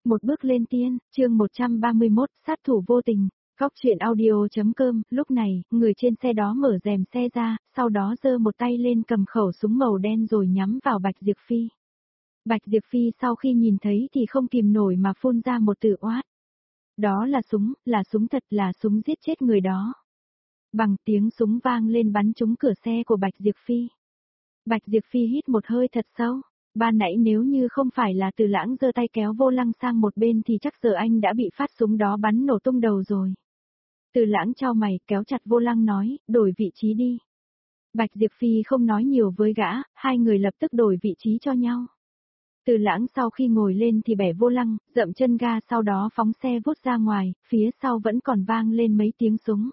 Một bước lên tiên, chương 131, sát thủ vô tình. Góc truyện audio.com, lúc này, người trên xe đó mở rèm xe ra, sau đó giơ một tay lên cầm khẩu súng màu đen rồi nhắm vào Bạch Diệp Phi. Bạch Diệp Phi sau khi nhìn thấy thì không kìm nổi mà phun ra một từ oát. Đó là súng thật, là súng giết chết người đó. Bằng tiếng súng vang lên bắn trúng cửa xe của Bạch Diệp Phi. Bạch Diệp Phi hít một hơi thật sâu. Ban nãy nếu như không phải là Từ Lãng giơ tay kéo vô lăng sang một bên thì chắc giờ anh đã bị phát súng đó bắn nổ tung đầu rồi. Từ Lãng chau mày kéo chặt vô lăng nói, đổi vị trí đi. Bạch Diệp Phi không nói nhiều với gã, hai người lập tức đổi vị trí cho nhau. Từ Lãng sau khi ngồi lên thì bẻ vô lăng, dậm chân ga sau đó phóng xe vút ra ngoài, phía sau vẫn còn vang lên mấy tiếng súng.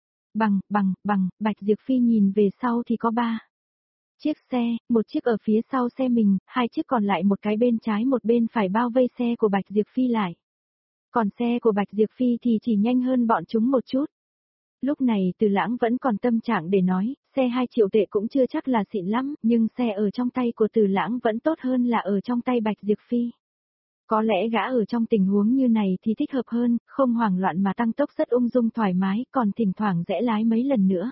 Bằng, Bạch Diệp Phi nhìn về sau thì có 3 chiếc xe, một chiếc ở phía sau xe mình, 2 chiếc còn lại một cái bên trái một bên phải bao vây xe của Bạch Diệp Phi lại. Còn xe của Bạch Diệp Phi thì chỉ nhanh hơn bọn chúng một chút. Lúc này Từ Lãng vẫn còn tâm trạng để nói, xe 2 triệu tệ cũng chưa chắc là xịn lắm, nhưng xe ở trong tay của Từ Lãng vẫn tốt hơn là ở trong tay Bạch Diệp Phi. Có lẽ gã ở trong tình huống như này thì thích hợp hơn, không hoảng loạn mà tăng tốc rất ung dung thoải mái, còn thỉnh thoảng rẽ lái mấy lần nữa.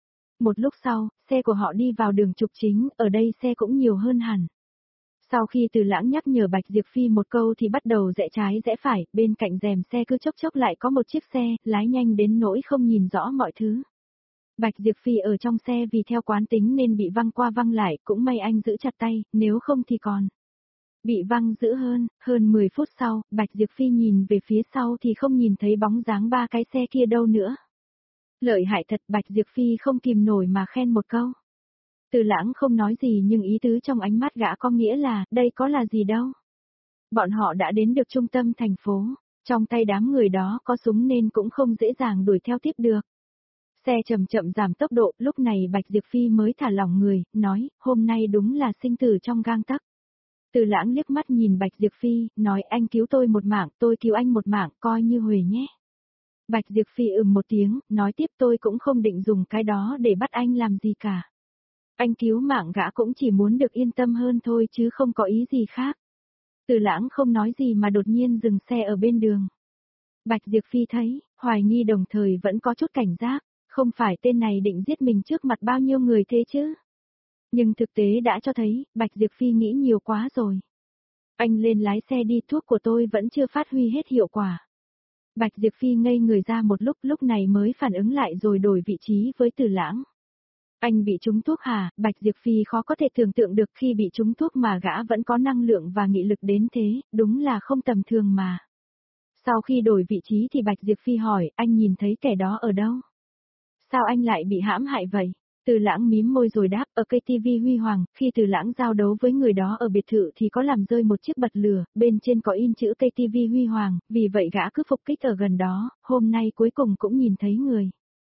Một lúc sau, xe của họ đi vào đường trục chính, ở đây xe cũng nhiều hơn hẳn. Sau khi Từ Lãng nhắc nhở Bạch Diệp Phi một câu thì bắt đầu rẽ trái rẽ phải, bên cạnh rèm xe cứ chốc chốc lại có một chiếc xe, lái nhanh đến nỗi không nhìn rõ mọi thứ. Bạch Diệp Phi ở trong xe vì theo quán tính nên bị văng qua văng lại, cũng may anh giữ chặt tay, nếu không thì còn bị văng dữ hơn 10 phút sau, Bạch Diệp Phi nhìn về phía sau thì không nhìn thấy bóng dáng 3 cái xe kia đâu nữa. Lợi hại thật, Bạch Diệp Phi không kìm nổi mà khen một câu. Từ Lãng không nói gì nhưng ý tứ trong ánh mắt gã có nghĩa là, đây có là gì đâu. Bọn họ đã đến được trung tâm thành phố, trong tay đám người đó có súng nên cũng không dễ dàng đuổi theo tiếp được. Xe chậm chậm giảm tốc độ, lúc này Bạch Diệp Phi mới thả lỏng người, nói, hôm nay đúng là sinh tử trong gang tấc. Từ Lãng liếc mắt nhìn Bạch Diệp Phi, nói anh cứu tôi một mạng, tôi cứu anh một mạng, coi như huề nhé. Bạch Diệp Phi một tiếng, nói tiếp tôi cũng không định dùng cái đó để bắt anh làm gì cả. Anh cứu mạng gã cũng chỉ muốn được yên tâm hơn thôi chứ không có ý gì khác. Từ Lãng không nói gì mà đột nhiên dừng xe ở bên đường. Bạch Diệp Phi thấy, hoài nghi đồng thời vẫn có chút cảnh giác, không phải tên này định giết mình trước mặt bao nhiêu người thế chứ. Nhưng thực tế đã cho thấy, Bạch Diệp Phi nghĩ nhiều quá rồi. Anh lên lái xe đi, thuốc của tôi vẫn chưa phát huy hết hiệu quả. Bạch Diệp Phi ngây người ra một lúc này mới phản ứng lại rồi đổi vị trí với Từ Lãng. Anh bị trúng thuốc hả? Bạch Diệp Phi khó có thể tưởng tượng được khi bị trúng thuốc mà gã vẫn có năng lượng và nghị lực đến thế, đúng là không tầm thường mà. Sau khi đổi vị trí thì Bạch Diệp Phi hỏi, anh nhìn thấy kẻ đó ở đâu? Sao anh lại bị hãm hại vậy? Từ Lãng mím môi rồi đáp, ở cây TV Huy Hoàng, khi Từ Lãng giao đấu với người đó ở biệt thự thì có làm rơi một chiếc bật lửa, bên trên có in chữ cây TV Huy Hoàng, vì vậy gã cứ phục kích ở gần đó, hôm nay cuối cùng cũng nhìn thấy người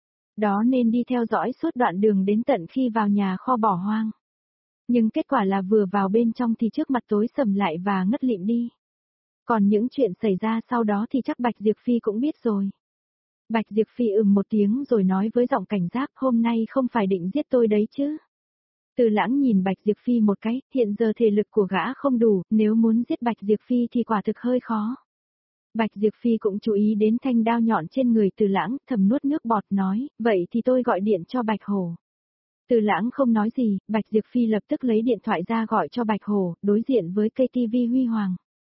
đó nên đi theo dõi suốt đoạn đường đến tận khi vào nhà kho bỏ hoang. Nhưng kết quả là vừa vào bên trong thì trước mặt tối sầm lại và ngất lịm đi. Còn những chuyện xảy ra sau đó thì chắc Bạch Diệp Phi cũng biết rồi. Bạch Diệp Phi một tiếng rồi nói với giọng cảnh giác, hôm nay không phải định giết tôi đấy chứ. Từ Lãng nhìn Bạch Diệp Phi một cái, hiện giờ thể lực của gã không đủ, nếu muốn giết Bạch Diệp Phi thì quả thực hơi khó. Bạch Diệp Phi cũng chú ý đến thanh đao nhọn trên người Từ Lãng, thầm nuốt nước bọt nói, vậy thì tôi gọi điện cho Bạch Hổ. Từ Lãng không nói gì, Bạch Diệp Phi lập tức lấy điện thoại ra gọi cho Bạch Hổ, đối diện với cây TV Huy Hoàng.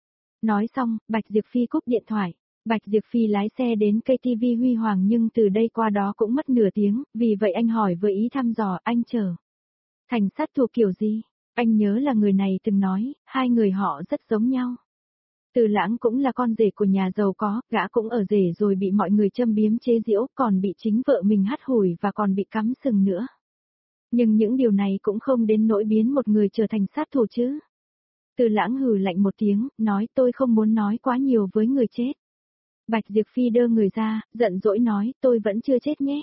Nói xong, Bạch Diệp Phi cúp điện thoại. Bạch Diệp Phi lái xe đến cây TV Huy Hoàng nhưng từ đây qua đó cũng mất nửa tiếng, vì vậy anh hỏi với ý thăm dò, anh chờ thành sát thủ kiểu gì? Anh nhớ là người này từng nói, hai người họ rất giống nhau. Từ Lãng cũng là con rể của nhà giàu có, gã cũng ở rể rồi bị mọi người châm biếm chế giễu, còn bị chính vợ mình hắt hủi và còn bị cắm sừng nữa. Nhưng những điều này cũng không đến nỗi biến một người trở thành sát thủ chứ. Từ Lãng hừ lạnh một tiếng, nói tôi không muốn nói quá nhiều với người chết. Bạch Diệp Phi đơ người ra, giận dỗi nói, tôi vẫn chưa chết nhé.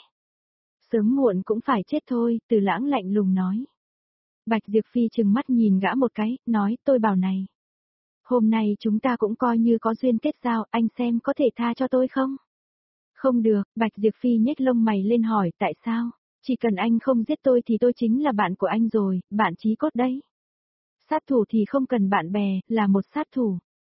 Sớm muộn cũng phải chết thôi, Từ Lãng lạnh lùng nói. Bạch Diệp Phi trừng mắt nhìn gã một cái, nói, tôi bảo này. Hôm nay chúng ta cũng coi như có duyên kết giao, anh xem có thể tha cho tôi không? Không được, Bạch Diệp Phi nhếch lông mày lên hỏi, tại sao? Chỉ cần anh không giết tôi thì tôi chính là bạn của anh rồi, bạn chí cốt đấy. Sát thủ thì không cần bạn bè, là một sát thủ.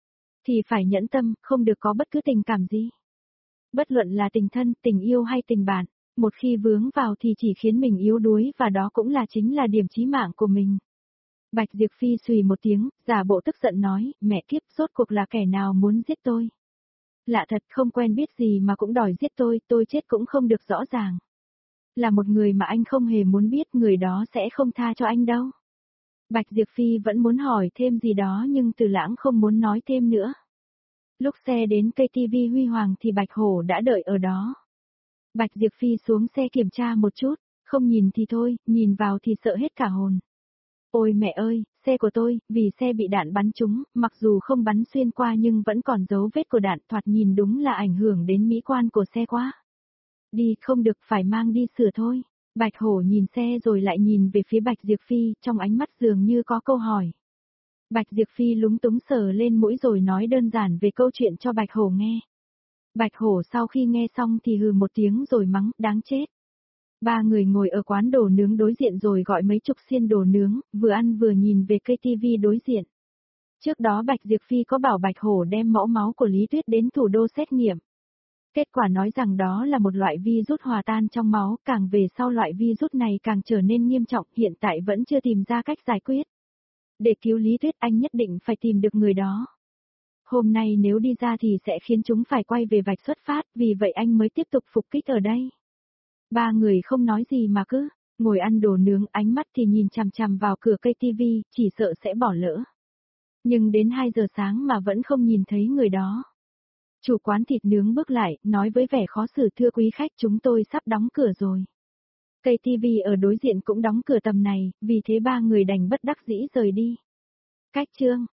Thì phải nhẫn tâm, không được có bất cứ tình cảm gì. Bất luận là tình thân, tình yêu hay tình bạn, một khi vướng vào thì chỉ khiến mình yếu đuối và đó cũng chính là điểm chí mạng của mình. Bạch Diệp Phi xùy một tiếng, giả bộ tức giận nói, mẹ kiếp, rốt cuộc là kẻ nào muốn giết tôi. Lạ thật, không quen biết gì mà cũng đòi giết tôi chết cũng không được rõ ràng. Là một người mà anh không hề muốn biết, người đó sẽ không tha cho anh đâu. Bạch Diệp Phi vẫn muốn hỏi thêm gì đó nhưng Từ Lãng không muốn nói thêm nữa. Lúc xe đến cây TV Huy Hoàng thì Bạch Hổ đã đợi ở đó. Bạch Diệp Phi xuống xe kiểm tra một chút, không nhìn thì thôi, nhìn vào thì sợ hết cả hồn. Ôi mẹ ơi, xe của tôi, vì xe bị đạn bắn trúng, mặc dù không bắn xuyên qua nhưng vẫn còn dấu vết của đạn, thoạt nhìn đúng là ảnh hưởng đến mỹ quan của xe quá. Đi, không được, phải mang đi sửa thôi. Bạch Hổ nhìn xe rồi lại nhìn về phía Bạch Diệp Phi, trong ánh mắt dường như có câu hỏi. Bạch Diệp Phi lúng túng sờ lên mũi rồi nói đơn giản về câu chuyện cho Bạch Hổ nghe. Bạch Hổ sau khi nghe xong thì hừ một tiếng rồi mắng, đáng chết. Ba người ngồi ở quán đồ nướng đối diện rồi gọi mấy chục xiên đồ nướng, vừa ăn vừa nhìn về cây tivi đối diện. Trước đó Bạch Diệp Phi có bảo Bạch Hổ đem mẫu máu của Lý Tuyết đến thủ đô xét nghiệm. Kết quả nói rằng đó là một loại virus hòa tan trong máu, càng về sau loại virus này càng trở nên nghiêm trọng, hiện tại vẫn chưa tìm ra cách giải quyết. Để cứu Lý Tuyết anh nhất định phải tìm được người đó. Hôm nay nếu đi ra thì sẽ khiến chúng phải quay về vạch xuất phát, vì vậy anh mới tiếp tục phục kích ở đây. Ba người không nói gì mà cứ ngồi ăn đồ nướng, ánh mắt thì nhìn chằm chằm vào cửa cây tivi, chỉ sợ sẽ bỏ lỡ. Nhưng đến 2 giờ sáng mà vẫn không nhìn thấy người đó. Chủ quán thịt nướng bước lại, nói với vẻ khó xử, thưa quý khách, chúng tôi sắp đóng cửa rồi. Cây tivi ở đối diện cũng đóng cửa tầm này, vì thế ba người đành bất đắc dĩ rời đi. Cách chương